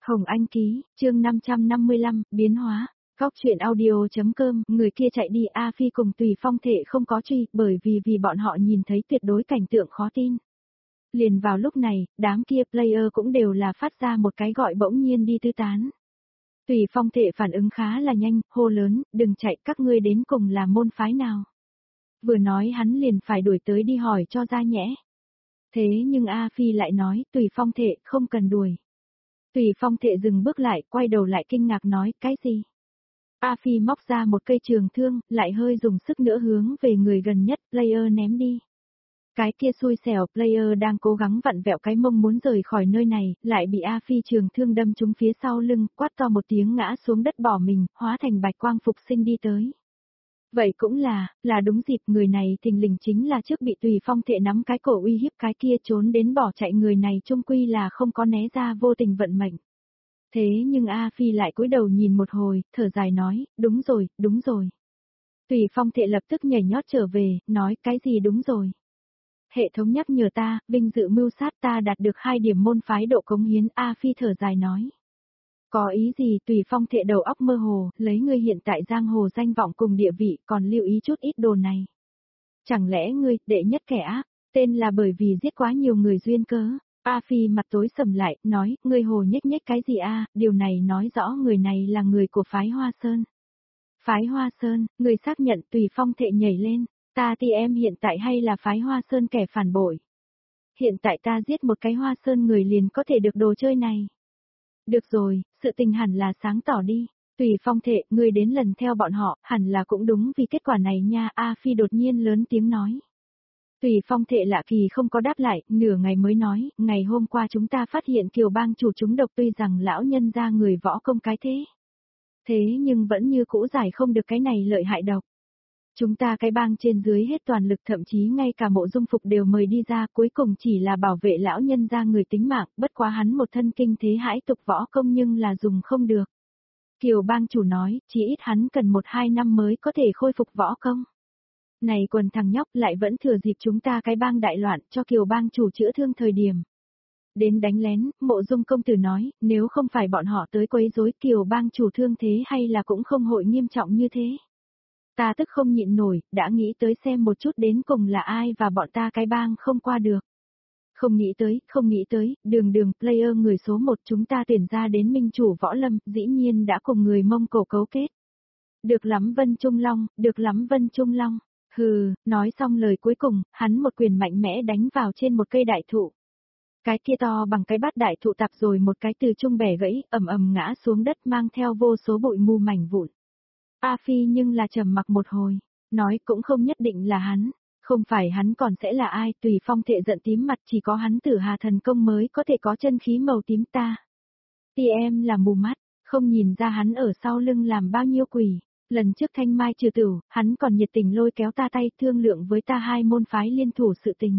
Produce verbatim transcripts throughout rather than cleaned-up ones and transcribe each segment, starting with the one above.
Hồng Anh ký, chương năm trăm năm mươi lăm, biến hóa. Góc truyện audio.com, người kia chạy đi. A Phi cùng Tùy Phong Thệ không có truy, bởi vì vì bọn họ nhìn thấy tuyệt đối cảnh tượng khó tin. Liền vào lúc này, đám kia player cũng đều là phát ra một cái gọi bỗng nhiên đi tứ tán. Tùy Phong Thệ phản ứng khá là nhanh, hô lớn, đừng chạy, các ngươi đến cùng là môn phái nào. Vừa nói hắn liền phải đuổi tới đi hỏi cho ra nhẽ. Thế nhưng A Phi lại nói, Tùy Phong Thệ, không cần đuổi. Tùy Phong Thệ dừng bước lại, quay đầu lại kinh ngạc nói, cái gì? A Phi móc ra một cây trường thương, lại hơi dùng sức nữa hướng về người gần nhất, player ném đi. Cái kia xui xẻo player đang cố gắng vặn vẹo cái mông muốn rời khỏi nơi này, lại bị A Phi trường thương đâm trúng phía sau lưng, quát to một tiếng ngã xuống đất bỏ mình, hóa thành bạch quang phục sinh đi tới. Vậy cũng là, là đúng dịp, người này thình lình chính là trước bị Tùy Phong Thệ nắm cái cổ uy hiếp cái kia trốn đến bỏ chạy người này chung quy là không có né ra vô tình vận mệnh. Thế nhưng A Phi lại cúi đầu nhìn một hồi, thở dài nói, đúng rồi, đúng rồi. Tùy Phong Thệ lập tức nhảy nhót trở về, nói cái gì đúng rồi. Hệ thống nhắc nhở ta, vinh dự mưu sát ta đạt được hai điểm môn phái độ cống hiến. A Phi thở dài nói. Có ý gì? Tùy Phong Thệ đầu óc mơ hồ, lấy ngươi hiện tại giang hồ danh vọng cùng địa vị còn lưu ý chút ít đồ này. Chẳng lẽ ngươi, đệ nhất kẻ ác, tên là bởi vì giết quá nhiều người duyên cớ? A Phi mặt tối sầm lại, nói, ngươi hồ nhếch nhếch cái gì a? Điều này nói rõ người này là người của phái Hoa Sơn. Phái Hoa Sơn, ngươi xác nhận. Tùy Phong Thệ nhảy lên, ta thì em hiện tại hay là phái Hoa Sơn kẻ phản bội? Hiện tại ta giết một cái Hoa Sơn người liền có thể được đồ chơi này. Được rồi, sự tình hẳn là sáng tỏ đi. Tùy Phong Thệ, ngươi đến lần theo bọn họ, hẳn là cũng đúng vì kết quả này nha. A Phi đột nhiên lớn tiếng nói. Tùy Phong Thệ lạ kỳ không có đáp lại, nửa ngày mới nói, ngày hôm qua chúng ta phát hiện Kiều Bang chủ chúng độc, tuy rằng lão nhân ra người võ công cái thế. Thế nhưng vẫn như cũ giải không được cái này lợi hại độc. Chúng ta cái bang trên dưới hết toàn lực, thậm chí ngay cả Mộ Dung Phục đều mời đi ra, cuối cùng chỉ là bảo vệ lão nhân ra người tính mạng, bất quá hắn một thân kinh thế hãi tục võ công nhưng là dùng không được. Kiều Bang chủ nói, chỉ ít hắn cần một hai năm mới có thể khôi phục võ công. Này quần thằng nhóc lại vẫn thừa dịp chúng ta cái bang đại loạn cho Kiều Bang chủ chữa thương thời điểm. Đến đánh lén, Mộ Dung công tử nói, nếu không phải bọn họ tới quấy rối, Kiều Bang chủ thương thế hay là cũng không hội nghiêm trọng như thế. Ta tức không nhịn nổi, đã nghĩ tới xem một chút đến cùng là ai và bọn ta cái bang không qua được. Không nghĩ tới, không nghĩ tới, đường đường player người số một chúng ta tuyển ra đến minh chủ võ lâm, dĩ nhiên đã cùng người Mông Cổ cấu kết. Được lắm Vân Trung Long, được lắm Vân Trung Long. Hừ, nói xong lời cuối cùng, hắn một quyền mạnh mẽ đánh vào trên một cây đại thụ. Cái kia to bằng cái bát đại thụ tạp rồi một cái từ trung bẻ gãy, ầm ầm ngã xuống đất mang theo vô số bụi mù mảnh vụn. A Phi nhưng là trầm mặc một hồi, nói cũng không nhất định là hắn, không phải hắn còn sẽ là ai? Tùy Phong Thệ giận tím mặt, chỉ có hắn Tử Hà thần công mới có thể có chân khí màu tím ta. Thì em là mù mắt, không nhìn ra hắn ở sau lưng làm bao nhiêu quỷ. Lần trước Thanh Mai trừ tử, hắn còn nhiệt tình lôi kéo ta tay thương lượng với ta hai môn phái liên thủ sự tình.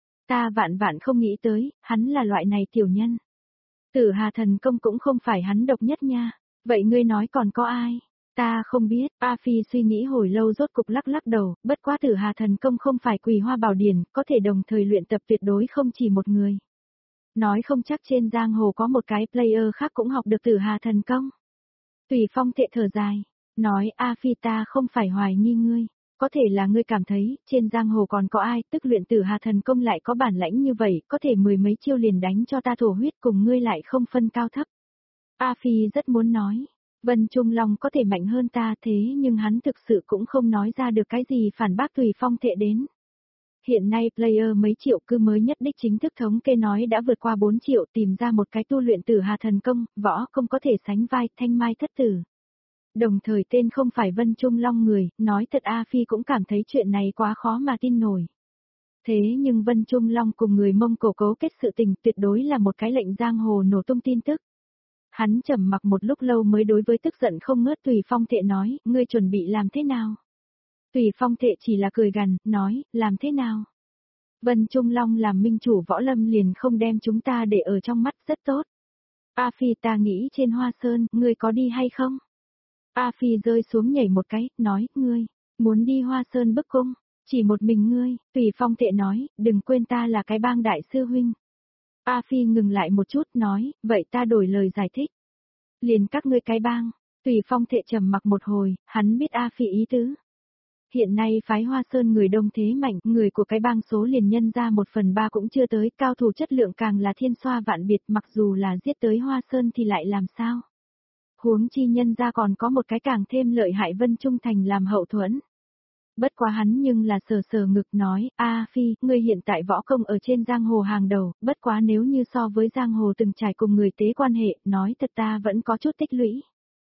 Ta vạn vạn không nghĩ tới, hắn là loại này tiểu nhân. Tử Hà thần công cũng không phải hắn độc nhất nha, vậy ngươi nói còn có ai? Ta không biết. A Phi suy nghĩ hồi lâu rốt cục lắc lắc đầu, bất quá Tử Hà thần công không phải Quỳ Hoa Bảo Điển, có thể đồng thời luyện tập tuyệt đối không chỉ một người. Nói không chắc trên giang hồ có một cái player khác cũng học được Tử Hà thần công. Tùy Phong Thệ thở dài, nói A Phi ta không phải hoài nghi ngươi, có thể là ngươi cảm thấy, trên giang hồ còn có ai, tức luyện Tử Hà thần công lại có bản lãnh như vậy, có thể mười mấy chiêu liền đánh cho ta thổ huyết, cùng ngươi lại không phân cao thấp. A Phi rất muốn nói, Vân Trung Long có thể mạnh hơn ta, thế nhưng hắn thực sự cũng không nói ra được cái gì phản bác Tùy Phong Thệ đến. Hiện nay player mấy triệu cư mới nhất đích chính thức thống kê nói đã vượt qua bốn triệu, tìm ra một cái tu luyện Tử Hà thần công, võ công có thể sánh vai Thanh Mai thất tử. Đồng thời tên không phải Vân Trung Long người, nói thật A Phi cũng cảm thấy chuyện này quá khó mà tin nổi. Thế nhưng Vân Trung Long cùng người Mông Cổ cấu kết sự tình tuyệt đối là một cái lệnh giang hồ nổ tung tin tức. Hắn trầm mặc một lúc lâu mới đối với tức giận không ngớt Tùy Phong Thệ nói, ngươi chuẩn bị làm thế nào? Tùy Phong Thệ chỉ là cười gằn, nói, làm thế nào? Vân Trung Long làm minh chủ võ lâm liền không đem chúng ta để ở trong mắt, rất tốt. A Phi ta nghĩ trên Hoa Sơn, ngươi có đi hay không? A Phi rơi xuống nhảy một cái, nói, ngươi, muốn đi Hoa Sơn bức cung, chỉ một mình ngươi. Tùy Phong Thệ nói, đừng quên ta là cái bang đại sư huynh. A Phi ngừng lại một chút nói, vậy ta đổi lời giải thích. Liền các ngươi cái bang, Tùy Phong Thệ trầm mặc một hồi, hắn biết A Phi ý tứ. Hiện nay phái Hoa Sơn người đông thế mạnh, người của cái bang số liền nhân ra một phần ba cũng chưa tới, cao thủ chất lượng càng là thiên xoa vạn biệt, mặc dù là giết tới Hoa Sơn thì lại làm sao? Huống chi nhân ra còn có một cái càng thêm lợi hại Vân Trung Thành làm hậu thuẫn. Bất quá hắn nhưng là sờ sờ ngực nói, A Phi, ngươi hiện tại võ công ở trên giang hồ hàng đầu, bất quá nếu như so với giang hồ từng trải cùng người tế quan hệ, nói thật ta vẫn có chút tích lũy.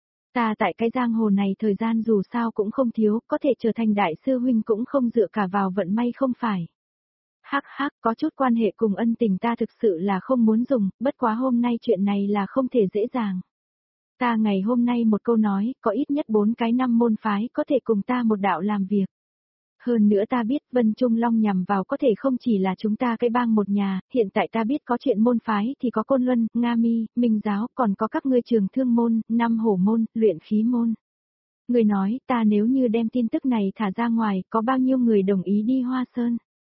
Ta tại cái giang hồ này thời gian dù sao cũng không thiếu, có thể trở thành đại sư huynh cũng không dựa cả vào vận may không phải. Hắc hắc, có chút quan hệ cùng ân tình ta thực sự là không muốn dùng, bất quá hôm nay chuyện này là không thể dễ dàng. Ta ngày hôm nay một câu nói, có ít nhất bốn cái năm môn phái có thể cùng ta một đạo làm việc. Hơn nữa ta biết Vân Trung Long nhằm vào có thể không chỉ là chúng ta cái bang một nhà, hiện tại ta biết có chuyện môn phái thì có Côn Luân, Nga Mi, Minh Giáo, còn có các ngươi trường thương môn, năm hổ môn, luyện khí môn. Người nói ta nếu như đem tin tức này thả ra ngoài, có bao nhiêu người đồng ý đi Hoa Sơn?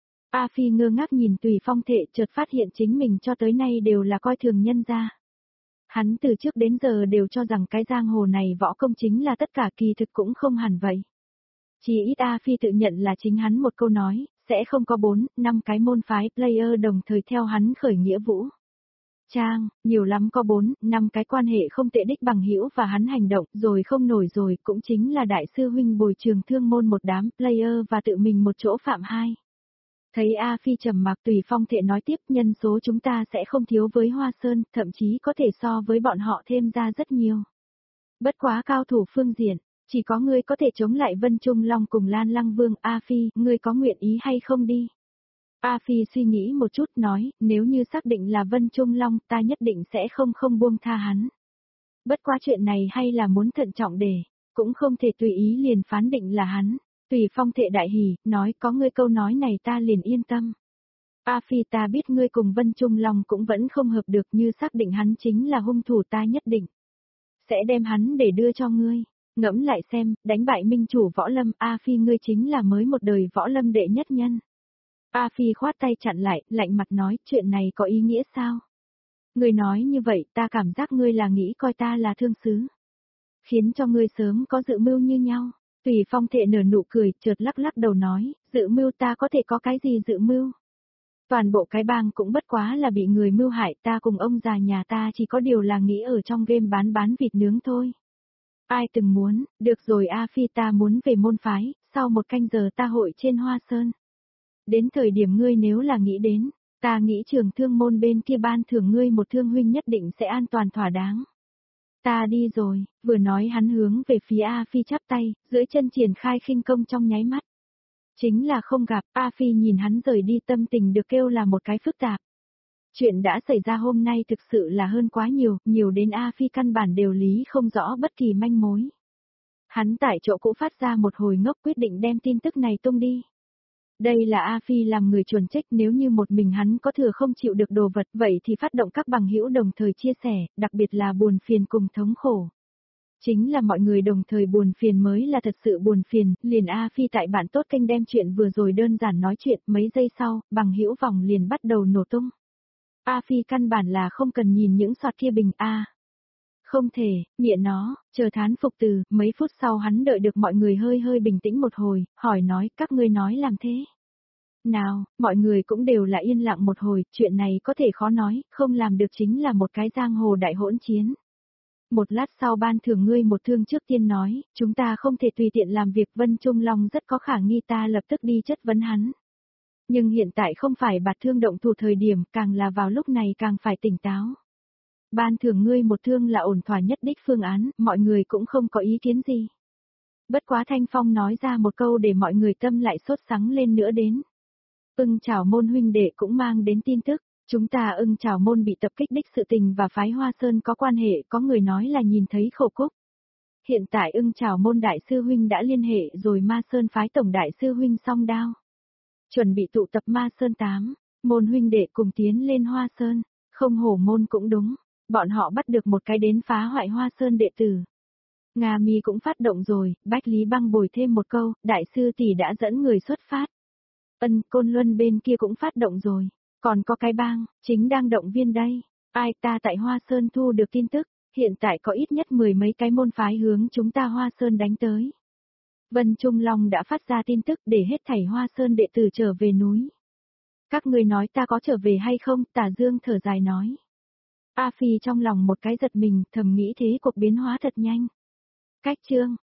A Phi ngơ ngác nhìn Tùy Phong Thệ, chợt phát hiện chính mình cho tới nay đều là coi thường nhân gia. Hắn từ trước đến giờ đều cho rằng cái giang hồ này võ công chính là tất cả, kỳ thực cũng không hẳn vậy. Chỉ ít A Phi tự nhận là chính hắn một câu nói, sẽ không có bốn, năm cái môn phái player đồng thời theo hắn khởi nghĩa vũ. Trang, nhiều lắm có bốn, năm cái quan hệ không tệ đích bằng hữu và hắn hành động rồi không nổi rồi cũng chính là đại sư huynh bồi trường thương môn một đám player và tự mình một chỗ phạm hai. Thấy A Phi trầm mặc, Tùy Phong Thệ nói tiếp, nhân số chúng ta sẽ không thiếu với Hoa Sơn, thậm chí có thể so với bọn họ thêm ra rất nhiều. Bất quá cao thủ phương diện, chỉ có ngươi có thể chống lại Vân Trung Long cùng Lan Lăng Vương. A Phi, ngươi có nguyện ý hay không đi? A Phi suy nghĩ một chút nói, nếu như xác định là Vân Trung Long ta nhất định sẽ không không buông tha hắn. Bất quá chuyện này hay là muốn thận trọng để, cũng không thể tùy ý liền phán định là hắn. Tùy Phong Thệ đại hỉ, nói có ngươi câu nói này ta liền yên tâm. A Phi, ta biết ngươi cùng Vân Trung Long cũng vẫn không hợp được, như xác định hắn chính là hung thủ ta nhất định sẽ đem hắn để đưa cho ngươi. Ngẫm lại xem, đánh bại minh chủ võ lâm, A Phi ngươi chính là mới một đời võ lâm đệ nhất nhân. A Phi khoát tay chặn lại, lạnh mặt nói, chuyện này có ý nghĩa sao? Ngươi nói như vậy, ta cảm giác ngươi là nghĩ coi ta là thương xứ, khiến cho ngươi sớm có dự mưu như nhau. Tùy Phong Thệ nở nụ cười, chợt lắc lắc đầu nói, dự mưu ta có thể có cái gì dự mưu? Toàn bộ cái bang cũng bất quá là bị người mưu hại, ta cùng ông già nhà ta chỉ có điều là nghĩ ở trong game bán bán vịt nướng thôi. Ai từng muốn, được rồi A Phi, ta muốn về môn phái, sau một canh giờ ta hội trên Hoa Sơn. Đến thời điểm ngươi nếu là nghĩ đến, ta nghĩ trường thương môn bên kia ban thưởng ngươi một thương huynh nhất định sẽ an toàn thỏa đáng. Ta đi rồi, vừa nói hắn hướng về phía A Phi chắp tay, dưới chân triển khai khinh công trong nháy mắt. Chính là không gặp, A Phi nhìn hắn rời đi, tâm tình được kêu là một cái phức tạp. Chuyện đã xảy ra hôm nay thực sự là hơn quá nhiều, nhiều đến A Phi căn bản đều lý không rõ bất kỳ manh mối. Hắn tại chỗ cũ phát ra một hồi ngốc, quyết định đem tin tức này tung đi. Đây là A Phi làm người chuẩn trách, nếu như một mình hắn có thừa không chịu được đồ vật, vậy thì phát động các bằng hữu đồng thời chia sẻ, đặc biệt là buồn phiền cùng thống khổ. Chính là mọi người đồng thời buồn phiền mới là thật sự buồn phiền, liền A Phi tại bạn tốt kênh đem chuyện vừa rồi đơn giản nói chuyện, mấy giây sau, bằng hữu vòng liền bắt đầu nổ tung. A Phi căn bản là không cần nhìn những soạt kia bình A. Không thể, miệng nó, chờ thán phục từ, mấy phút sau hắn đợi được mọi người hơi hơi bình tĩnh một hồi, hỏi nói, các ngươi nói làm thế. Nào, mọi người cũng đều là yên lặng một hồi, chuyện này có thể khó nói, không làm được chính là một cái giang hồ đại hỗn chiến. Một lát sau ban thưởng ngươi một thương, trước tiên nói, chúng ta không thể tùy tiện làm việc, Vân Trung Long rất có khả nghi, ta lập tức đi chất vấn hắn. Nhưng hiện tại không phải bạt thương động thủ thời điểm, càng là vào lúc này càng phải tỉnh táo. Ban thưởng ngươi một thương là ổn thỏa nhất đích phương án, mọi người cũng không có ý kiến gì. Bất quá Thanh Phong nói ra một câu để mọi người tâm lại sốt sắng lên nữa đến. Ưng Chảo Môn huynh đệ cũng mang đến tin tức, chúng ta Ưng Chảo Môn bị tập kích đích sự tình và phái Hoa Sơn có quan hệ, có người nói là nhìn thấy khẩu cúc. Hiện tại Ưng Chảo Môn đại sư huynh đã liên hệ rồi Ma Sơn phái tổng đại sư huynh Song Đao. Chuẩn bị tụ tập Ma Sơn tám, môn huynh đệ cùng tiến lên Hoa Sơn, không hổ môn cũng đúng, bọn họ bắt được một cái đến phá hoại Hoa Sơn đệ tử. Nga Mi cũng phát động rồi, Bách Lý Băng bồi thêm một câu, đại sư tỷ đã dẫn người xuất phát. Ân, Côn Luân bên kia cũng phát động rồi. Còn có cái bang, chính đang động viên đây. Ai ta tại Hoa Sơn thu được tin tức, hiện tại có ít nhất mười mấy cái môn phái hướng chúng ta Hoa Sơn đánh tới. Vân Trung Long đã phát ra tin tức để hết thảy Hoa Sơn đệ tử trở về núi. Các người nói ta có trở về hay không? Tả Dương thở dài nói. A Phi trong lòng một cái giật mình, thầm nghĩ thế cuộc biến hóa thật nhanh. Cách chương